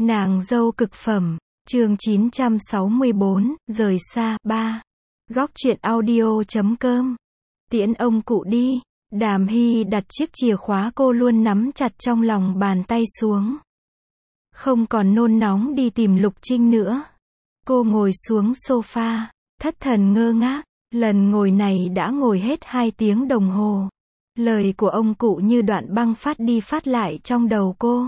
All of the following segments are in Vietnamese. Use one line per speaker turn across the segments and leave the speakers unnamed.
Nàng dâu cực phẩm, chương 964, rời xa, 3. Góc truyện audio.com. Tiễn ông cụ đi. Đàm Hy đặt chiếc chìa khóa cô luôn nắm chặt trong lòng bàn tay xuống. Không còn nôn nóng đi tìm Lục Trinh nữa. Cô ngồi xuống sofa, thất thần ngơ ngác. Lần ngồi này đã ngồi hết 2 tiếng đồng hồ. Lời của ông cụ như đoạn băng phát đi phát lại trong đầu cô.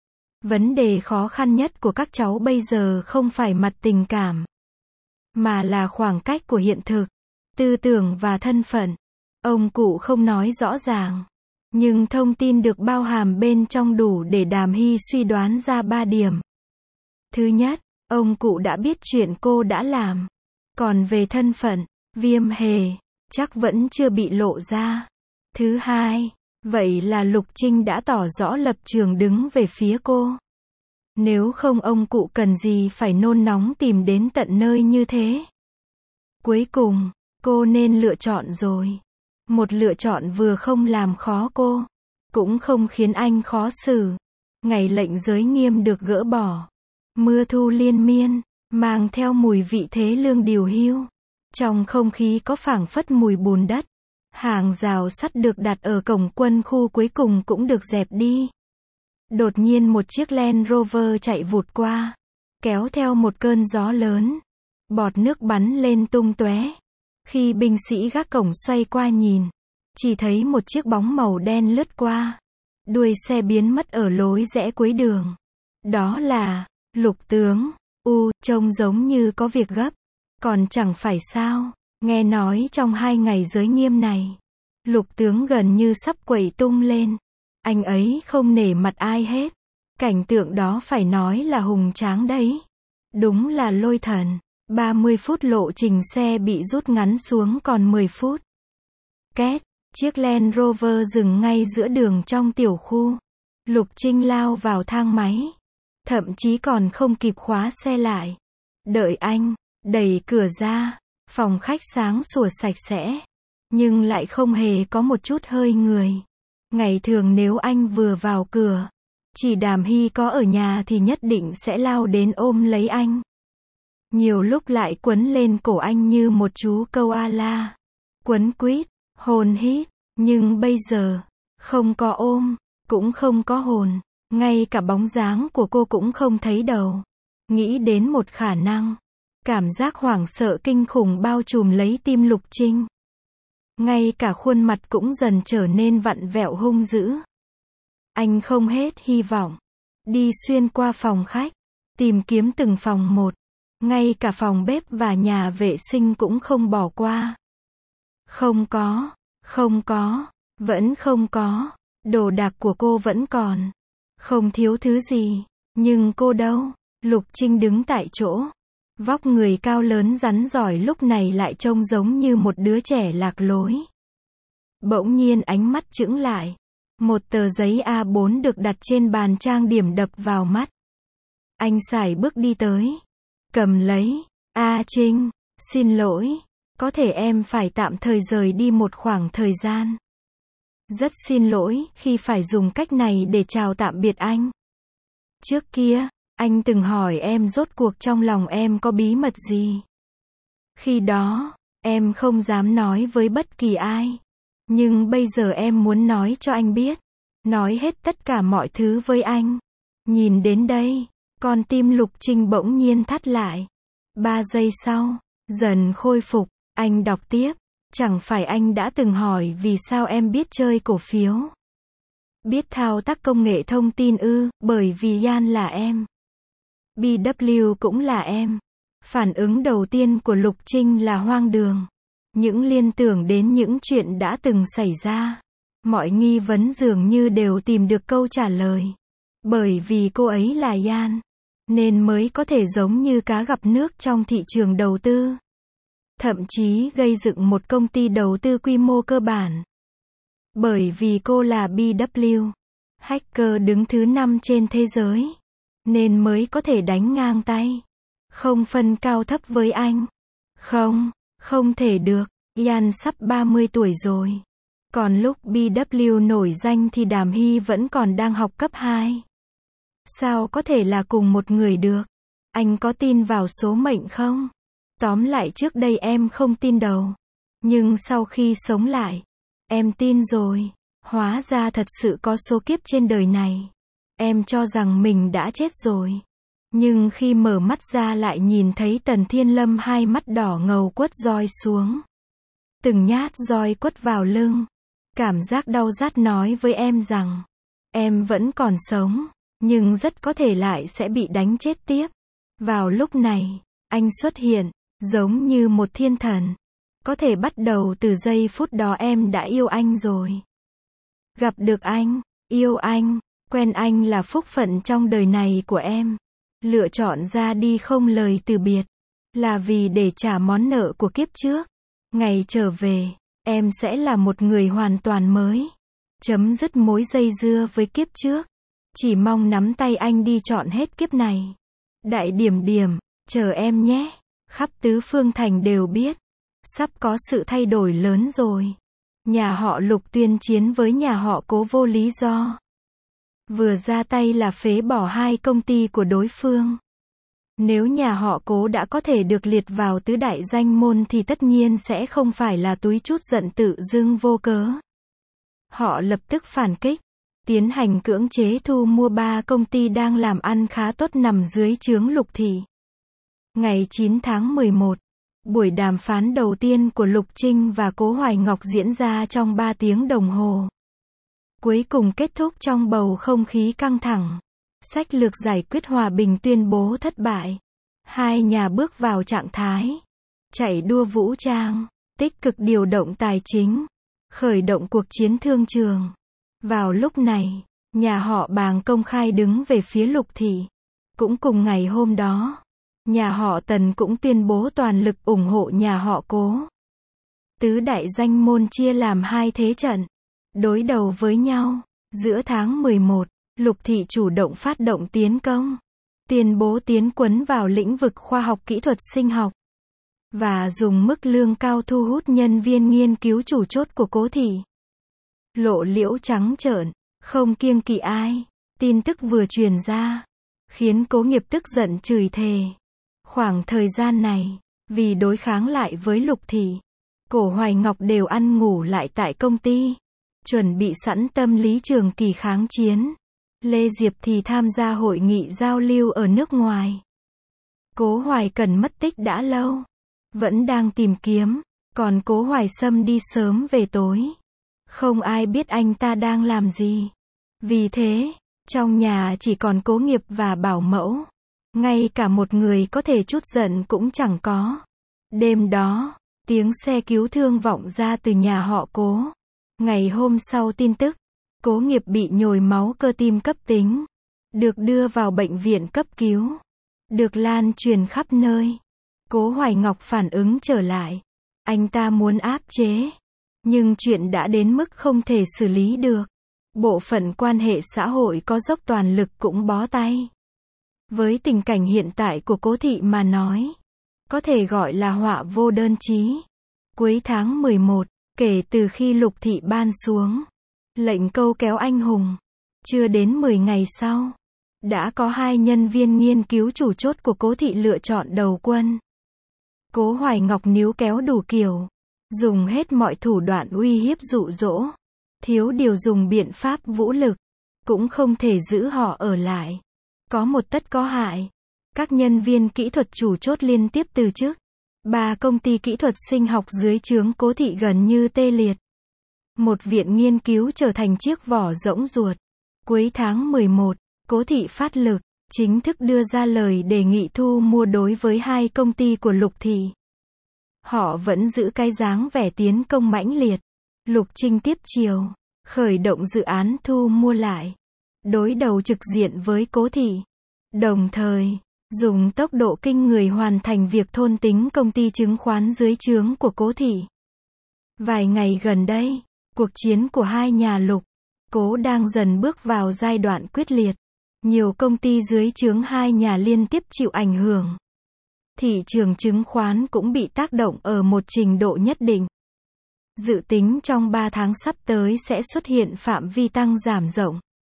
Vấn đề khó khăn nhất của các cháu bây giờ không phải mặt tình cảm, mà là khoảng cách của hiện thực, tư tưởng và thân phận. Ông cụ không nói rõ ràng, nhưng thông tin được bao hàm bên trong đủ để Đàm Hy suy đoán ra 3 điểm. Thứ nhất, ông cụ đã biết chuyện cô đã làm. Còn về thân phận, Viêm Hề, chắc vẫn chưa bị lộ ra. Thứ hai, vậy là Lục Trinh đã tỏ rõ lập trường đứng về phía cô. Nếu không ông cụ cần gì phải nôn nóng tìm đến tận nơi như thế. Cuối cùng, cô nên lựa chọn rồi. Một lựa chọn vừa không làm khó cô, cũng không khiến anh khó xử. Ngày lệnh giới nghiêm được gỡ bỏ. Mưa thu liên miên, mang theo mùi vị thế lương điều hưu. Trong không khí có phảng phất mùi bùn đất. Hàng rào sắt được đặt ở cổng quân khu cuối cùng cũng được dẹp đi. Đột nhiên một chiếc Land Rover chạy vụt qua, kéo theo một cơn gió lớn. Bọt nước bắn lên tung tóe. Khi binh sĩ gác cổng xoay qua nhìn, chỉ thấy một chiếc bóng màu đen lướt qua. Đuôi xe biến mất ở lối rẽ cuối đường. Đó là Lục tướng. Trông giống như có việc gấp. Còn chẳng phải sao, nghe nói trong 2 ngày giới nghiêm này, Lục tướng gần như sắp quẩy tung lên. Anh ấy không nể mặt ai hết. Cảnh tượng đó phải nói là hùng tráng đấy. Đúng là lôi thần. 30 phút lộ trình xe bị rút ngắn xuống còn 10 phút. Két, chiếc Land Rover dừng ngay giữa đường trong tiểu khu. Lục Trinh lao vào thang máy. Thậm chí còn không kịp khóa xe lại. Đợi anh, đẩy cửa ra. Phòng khách sáng sủa sạch sẽ. Nhưng lại không hề có một chút hơi người. Ngày thường nếu anh vừa vào cửa, chỉ Đàm Hy có ở nhà thì nhất định sẽ lao đến ôm lấy anh. Nhiều lúc lại quấn lên cổ anh như một chú câu a la. Quấn quýt, hôn hít. Nhưng bây giờ, không có ôm, cũng không có hồn. Ngay cả bóng dáng của cô cũng không thấy đâu. Nghĩ đến một khả năng. Cảm giác hoảng sợ kinh khủng bao trùm lấy tim Lục Trinh. Ngay cả khuôn mặt cũng dần trở nên vặn vẹo hung dữ. Anh không hết hy vọng. Đi xuyên qua phòng khách. Tìm kiếm từng phòng một. Ngay cả phòng bếp và nhà vệ sinh cũng không bỏ qua. Không có. Vẫn không có. Đồ đạc của cô vẫn còn. Không thiếu thứ gì. Nhưng cô đâu? Lục Trinh đứng tại chỗ. Vóc người cao lớn rắn rỏi lúc này lại trông giống như một đứa trẻ lạc lối. Bỗng nhiên ánh mắt chững lại. Một tờ giấy A4 được đặt trên bàn trang điểm đập vào mắt. Anh sải bước đi tới. Cầm lấy. Trinh, xin lỗi. Có thể em phải tạm thời rời đi một khoảng thời gian. Rất xin lỗi khi phải dùng cách này để chào tạm biệt anh. Trước kia, anh từng hỏi em rốt cuộc trong lòng em có bí mật gì. Khi đó, em không dám nói với bất kỳ ai. Nhưng bây giờ em muốn nói cho anh biết. Nói hết tất cả mọi thứ với anh. Nhìn đến đây, con tim Lục Trinh bỗng nhiên thắt lại. 3 giây sau, dần khôi phục, anh đọc tiếp. Chẳng phải anh đã từng hỏi vì sao em biết chơi cổ phiếu. Biết thao tác công nghệ thông tin ư? Bởi vì Yan là em. BW cũng là em. Phản ứng đầu tiên của Lục Trinh là hoang đường. Những liên tưởng đến những chuyện đã từng xảy ra. Mọi nghi vấn dường như đều tìm được câu trả lời. Bởi vì cô ấy là Yan, nên mới có thể giống như cá gặp nước trong thị trường đầu tư. Thậm chí gây dựng một công ty đầu tư quy mô cơ bản. Bởi vì cô là BW, hacker đứng thứ 5 trên thế giới. Nên mới có thể đánh ngang tay. Không phân cao thấp với anh. Không thể được. Yan sắp 30 tuổi rồi. Còn lúc BW nổi danh thì Đàm Hy vẫn còn đang học cấp 2. Sao có thể là cùng một người được? Anh có tin vào số mệnh không? Tóm lại trước đây em không tin đâu. Nhưng sau khi sống lại, em tin rồi. Hóa ra thật sự có số kiếp trên đời này. Em cho rằng mình đã chết rồi. Nhưng khi mở mắt ra lại nhìn thấy Tần Thiên Lâm hai mắt đỏ ngầu quất roi xuống. Từng nhát roi quất vào lưng. Cảm giác đau rát nói với em rằng, em vẫn còn sống, nhưng rất có thể lại sẽ bị đánh chết tiếp. Vào lúc này, anh xuất hiện, giống như một thiên thần. Có thể bắt đầu từ giây phút đó em đã yêu anh rồi. Gặp được anh, yêu anh, quen anh là phúc phận trong đời này của em. Lựa chọn ra đi không lời từ biệt, là vì để trả món nợ của kiếp trước. Ngày trở về, em sẽ là một người hoàn toàn mới. Chấm dứt mối dây dưa với kiếp trước. Chỉ mong nắm tay anh đi trọn hết kiếp này. Đại Điểm Điểm, chờ em nhé. Khắp tứ phương thành đều biết. Sắp có sự thay đổi lớn rồi. Nhà họ Lục tuyên chiến với nhà họ Cố vô lý do. Vừa ra tay là phế bỏ hai công ty của đối phương. Nếu nhà họ Cố đã có thể được liệt vào tứ đại danh môn thì tất nhiên sẽ không phải là túi trút giận tự dưng vô cớ. Họ lập tức phản kích, tiến hành cưỡng chế thu mua 3 công ty đang làm ăn khá tốt nằm dưới trướng Lục thị. Ngày 9 tháng 11, buổi đàm phán đầu tiên của Lục Trinh và Cố Hoài Ngọc diễn ra trong 3 tiếng đồng hồ. Cuối cùng kết thúc trong bầu không khí căng thẳng. Sách lược giải quyết hòa bình tuyên bố thất bại. Hai nhà bước vào trạng thái chạy đua vũ trang, tích cực điều động tài chính, khởi động cuộc chiến thương trường. Vào lúc này, nhà họ Bàng công khai đứng về phía Lục thị. Cũng cùng ngày hôm đó, nhà họ Tần cũng tuyên bố toàn lực ủng hộ nhà họ Cố. Tứ đại danh môn chia làm hai thế trận, đối đầu với nhau. Giữa tháng 11, Lục thị chủ động phát động tiến công, tuyên bố tiến quân vào lĩnh vực khoa học kỹ thuật sinh học, và dùng mức lương cao thu hút nhân viên nghiên cứu chủ chốt của Cố thị. Lộ liễu trắng trợn, không kiêng kỵ ai. Tin tức vừa truyền ra, khiến Cố Nghiệp tức giận chửi thề. Khoảng thời gian này, vì đối kháng lại với Lục thị, Cố Hoài Ngọc đều ăn ngủ lại tại công ty, chuẩn bị sẵn tâm lý trường kỳ kháng chiến. Lê Diệp thì tham gia hội nghị giao lưu ở nước ngoài. Cố Hoài Cần mất tích đã lâu, vẫn đang tìm kiếm, còn Cố Hoài Sâm đi sớm về tối. Không ai biết anh ta đang làm gì. Vì thế, trong nhà chỉ còn Cố Nghiệp và bảo mẫu. Ngay cả một người có thể trút giận cũng chẳng có. Đêm đó, tiếng xe cứu thương vọng ra từ nhà họ Cố. Ngày hôm sau tin tức, Cố Nghiệp bị nhồi máu cơ tim cấp tính, được đưa vào bệnh viện cấp cứu, được lan truyền khắp nơi. Cố Hoài Ngọc phản ứng trở lại. Anh ta muốn áp chế, nhưng chuyện đã đến mức không thể xử lý được. Bộ phận quan hệ xã hội có dốc toàn lực cũng bó tay. Với tình cảnh hiện tại của Cố thị mà nói, có thể gọi là họa vô đơn chí. Cuối tháng 11, kể từ khi Lục thị ban xuống lệnh câu kéo anh hùng, chưa đến 10 ngày sau, đã có 2 nhân viên nghiên cứu chủ chốt của Cố thị lựa chọn đầu quân. Cố Hoài Ngọc níu kéo đủ kiểu, dùng hết mọi thủ đoạn uy hiếp dụ dỗ, thiếu điều dùng biện pháp vũ lực, cũng không thể giữ họ ở lại. Có một tất có hại. Các nhân viên kỹ thuật chủ chốt liên tiếp từ chức. 3 công ty kỹ thuật sinh học dưới trướng Cố thị gần như tê liệt. Một viện nghiên cứu trở thành chiếc vỏ rỗng ruột. Cuối tháng 11, Cố thị phát lực, chính thức đưa ra lời đề nghị thu mua đối với 2 công ty của Lục thị. Họ vẫn giữ cái dáng vẻ tiến công mãnh liệt. Lục Trinh tiếp chiều, khởi động dự án thu mua lại, đối đầu trực diện với Cố thị. Đồng thời, dùng tốc độ kinh người hoàn thành việc thôn tính công ty chứng khoán dưới trướng của Cố thị. Vài ngày gần đây, cuộc chiến của hai nhà Lục, Cố đang dần bước vào giai đoạn quyết liệt. Nhiều công ty dưới trướng hai nhà liên tiếp chịu ảnh hưởng. Thị trường chứng khoán cũng bị tác động ở một trình độ nhất định. Dự tính trong 3 tháng sắp tới sẽ xuất hiện phạm vi tăng giảm rộng.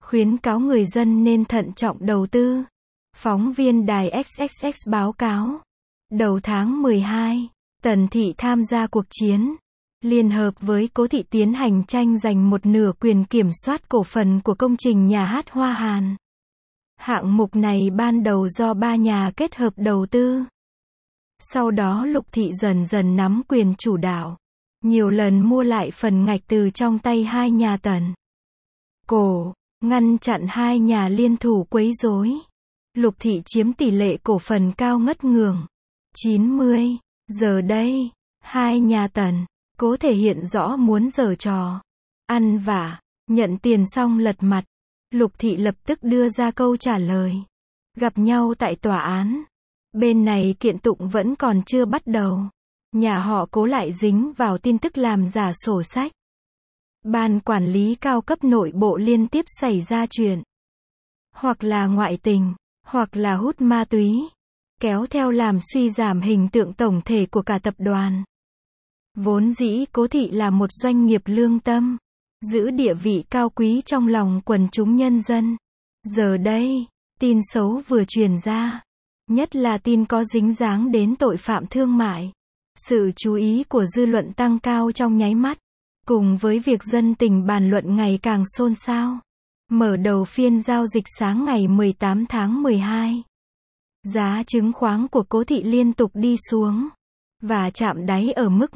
khuyến cáo người dân nên thận trọng đầu tư. Phóng viên đài XXX báo cáo. Đầu tháng 12, Tần Thị tham gia cuộc chiến, liên hợp với Cố Thị tiến hành tranh giành một nửa quyền kiểm soát cổ phần của công trình nhà hát Hoa Hàn. Hạng mục này ban đầu do 3 nhà kết hợp đầu tư. Sau đó Lục Thị dần dần nắm quyền chủ đạo, nhiều lần mua lại phần ngạch từ trong tay 2 nhà Tần. Cổ, ngăn chặn 2 nhà liên thủ quấy rối. Lục Thị chiếm tỷ lệ cổ phần cao ngất ngường, 90. Giờ đây, 2 nhà Tần, Cố thể hiện rõ muốn giở trò, ăn vạ, nhận tiền xong lật mặt. Lục Thị lập tức đưa ra câu trả lời. Gặp nhau tại tòa án. Bên này kiện tụng vẫn còn chưa bắt đầu. Nhà họ Cố lại dính vào tin tức làm giả sổ sách. Ban quản lý cao cấp nội bộ liên tiếp xảy ra chuyện. Hoặc là ngoại tình, hoặc là hút ma túy. Kéo theo làm suy giảm hình tượng tổng thể của cả tập đoàn. Vốn dĩ Cố Thị là một doanh nghiệp lương tâm, giữ địa vị cao quý trong lòng quần chúng nhân dân. Giờ đây, tin xấu vừa truyền ra, nhất là tin có dính dáng đến tội phạm thương mại. Sự chú ý của dư luận tăng cao trong nháy mắt, cùng với việc dân tình bàn luận ngày càng xôn xao. Mở đầu phiên giao dịch sáng ngày 18 tháng 12, giá chứng khoán của Cố Thị liên tục đi xuống, và chạm đáy ở mức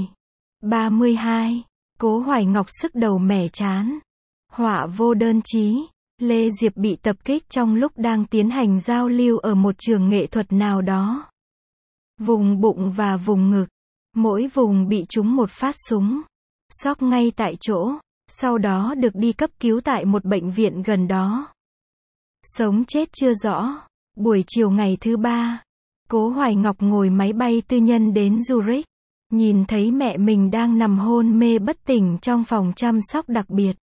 10,32. Cố Hoài Ngọc sức đầu mẻ chán. Họa vô đơn chí. Lê Diệp bị tập kích trong lúc đang tiến hành giao lưu ở một trường nghệ thuật nào đó. Vùng bụng và vùng ngực. Mỗi vùng bị trúng một phát súng. Sốc ngay tại chỗ. Sau đó được đi cấp cứu tại một bệnh viện gần đó. Sống chết chưa rõ. Buổi chiều ngày thứ 3, Cố Hoài Ngọc ngồi máy bay tư nhân đến Zurich. Nhìn thấy mẹ mình đang nằm hôn mê bất tỉnh trong phòng chăm sóc đặc biệt.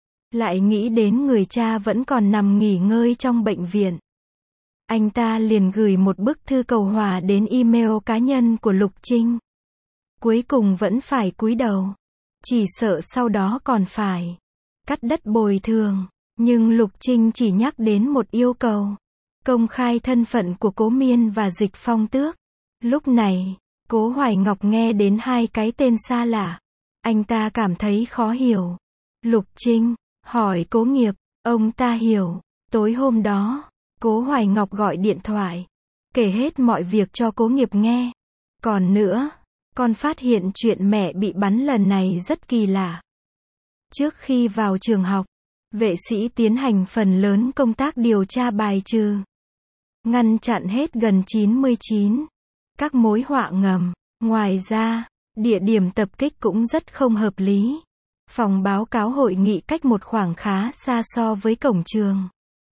Lại nghĩ đến người cha vẫn còn nằm nghỉ ngơi trong bệnh viện. Anh ta liền gửi một bức thư cầu hòa đến email cá nhân của Lục Trinh. Cuối cùng vẫn phải cúi đầu. Chỉ sợ sau đó còn phải cắt đất bồi thường. Nhưng Lục Trinh chỉ nhắc đến một yêu cầu. Công khai thân phận của Cố Miên và Dịch Phong Tước. Lúc này, Cố Hoài Ngọc nghe đến 2 cái tên xa lạ. Anh ta cảm thấy khó hiểu. Lục Trinh hỏi Cố Nghiệp, ông ta hiểu. Tối hôm đó, Cố Hoài Ngọc gọi điện thoại, kể hết mọi việc cho Cố Nghiệp nghe. Còn nữa, con phát hiện chuyện mẹ bị bắn lần này rất kỳ lạ. Trước khi vào trường học, vệ sĩ tiến hành phần lớn công tác điều tra bài trừ, ngăn chặn hết gần 99 các mối họa ngầm. Ngoài ra, địa điểm tập kích cũng rất không hợp lý. Phòng báo cáo hội nghị cách một khoảng khá xa so với cổng trường.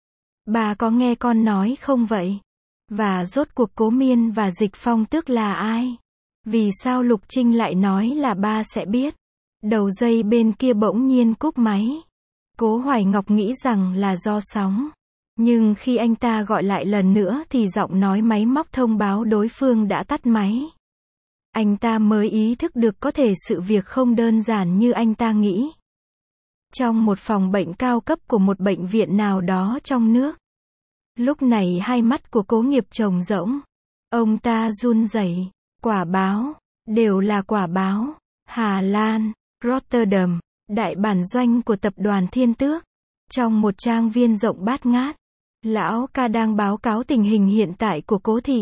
Bà có nghe con nói không vậy? Và rốt cuộc Cố Miên và Dịch Phong Tước là ai? Vì sao Lục Trinh lại nói là ba sẽ biết? Đầu dây bên kia bỗng nhiên cúp máy. Cố Hoài Ngọc nghĩ rằng là do sóng. Nhưng khi anh ta gọi lại lần nữa thì giọng nói máy móc thông báo đối phương đã tắt máy. Anh ta mới ý thức được có thể sự việc không đơn giản như anh ta nghĩ. Trong một phòng bệnh cao cấp của một bệnh viện nào đó trong nước. Lúc này hai mắt của Cố Nghiệp trống rỗng. Ông ta run rẩy. Quả báo, đều là quả báo. Hà Lan, Rotterdam, đại bản doanh của tập đoàn Thiên Tước. Trong một trang viên rộng bát ngát, lão ca đang báo cáo tình hình hiện tại của Cố Thị.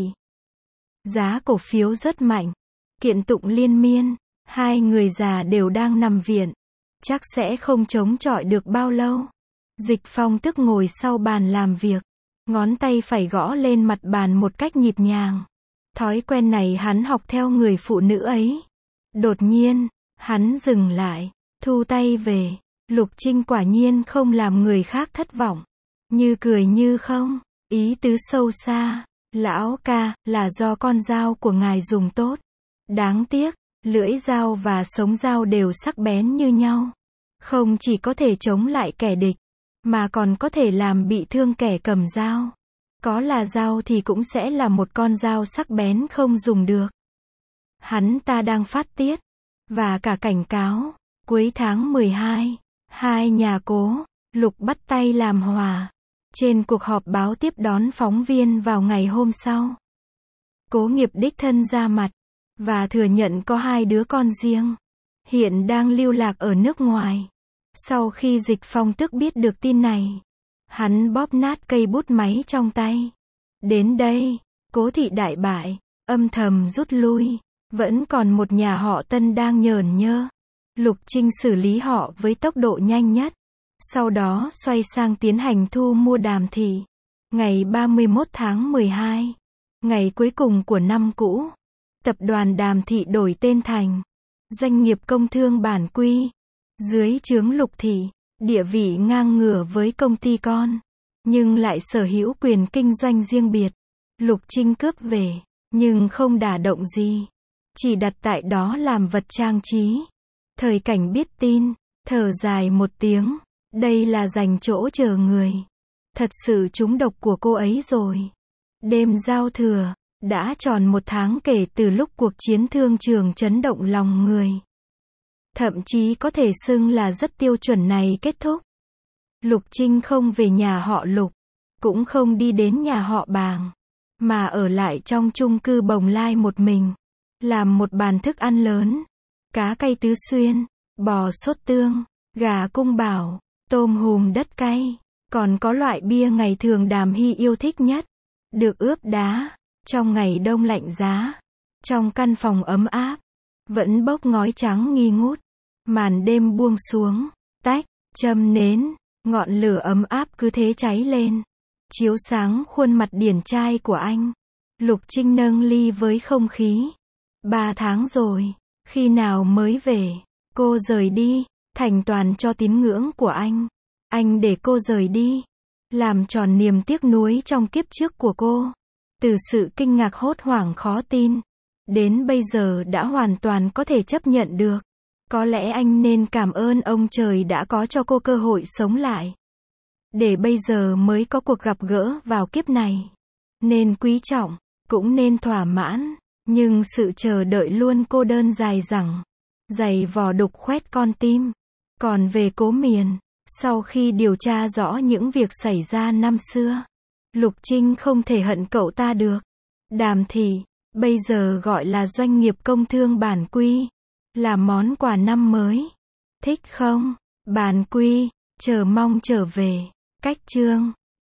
Giá cổ phiếu rất mạnh. Kiện tụng liên miên. 2 người già đều đang nằm viện. Chắc sẽ không chống chọi được bao lâu. Dịch Phong Tước ngồi sau bàn làm việc. Ngón tay phải gõ lên mặt bàn một cách nhịp nhàng. Thói quen này hắn học theo người phụ nữ ấy. Đột nhiên, hắn dừng lại, thu tay về. Lục Trinh quả nhiên không làm người khác thất vọng. Như cười như không, ý tứ sâu xa. Lão ca, là do con dao của ngài dùng tốt. Đáng tiếc, lưỡi dao và sống dao đều sắc bén như nhau. Không chỉ có thể chống lại kẻ địch, mà còn có thể làm bị thương kẻ cầm dao. Có là dao thì cũng sẽ là một con dao sắc bén không dùng được. Hắn ta đang phát tiết, và cả cảnh cáo. Cuối tháng 12, 2 nhà Cố, Lục bắt tay làm hòa. Trên cuộc họp báo tiếp đón phóng viên vào ngày hôm sau, Cố Nghiệp đích thân ra mặt và thừa nhận có 2 đứa con riêng, hiện đang lưu lạc ở nước ngoài. Sau khi Dịch Phong Tức biết được tin này, hắn bóp nát cây bút máy trong tay. Đến đây, Cố thị đại bại, âm thầm rút lui. Vẫn còn một nhà họ Tân đang nhởn nhơ. Lục Trinh xử lý họ với tốc độ nhanh nhất. Sau đó xoay sang tiến hành thu mua Đàm thị. Ngày 31 tháng 12, ngày cuối cùng của năm cũ, tập đoàn Đàm thị đổi tên thành Doanh nghiệp Công thương Bản Quy, dưới trướng Lục thị, địa vị ngang ngửa với công ty con, nhưng lại sở hữu quyền kinh doanh riêng biệt. Lục Trinh cướp về, nhưng không đả động gì, chỉ đặt tại đó làm vật trang trí. Thời Cảnh biết tin, thở dài một tiếng, đây là dành chỗ chờ người. Thật sự trúng độc của cô ấy rồi. Đêm giao thừa, đã tròn 1 tháng kể từ lúc cuộc chiến thương trường chấn động lòng người. Thậm chí có thể xưng là rất tiêu chuẩn này kết thúc. Lục Trinh không về nhà họ Lục, cũng không đi đến nhà họ Bàng, mà ở lại trong chung cư Bồng Lai một mình, làm một bàn thức ăn lớn, cá cay tứ xuyên, bò sốt tương, gà cung bảo, tôm hùm đất cay, còn có loại bia ngày thường Đàm Hy yêu thích nhất, được ướp đá, trong ngày đông lạnh giá, trong căn phòng ấm áp, vẫn bốc ngói trắng nghi ngút, màn đêm buông xuống, tách, châm nến, ngọn lửa ấm áp cứ thế cháy lên, chiếu sáng khuôn mặt điển trai của anh. Lục Trinh nâng ly với không khí. 3 tháng rồi, khi nào mới về? Cô rời đi, thành toàn cho tín ngưỡng của anh. Anh để cô rời đi, làm tròn niềm tiếc nuối trong kiếp trước của cô. Từ sự kinh ngạc hốt hoảng khó tin, đến bây giờ đã hoàn toàn có thể chấp nhận được. Có lẽ anh nên cảm ơn ông trời đã có cho cô cơ hội sống lại, để bây giờ mới có cuộc gặp gỡ vào kiếp này. Nên quý trọng, cũng nên thỏa mãn, nhưng sự chờ đợi luôn cô đơn dài dẳng, dày vò đục khoét con tim. Còn về Cố Miền, sau khi điều tra rõ những việc xảy ra năm xưa, Lục Trinh không thể hận cậu ta được. Đàm thị, bây giờ gọi là Doanh nghiệp Công thương Bản Quy, là món quà năm mới. Thích không? Bản Quy, chờ mong trở về. Cách chương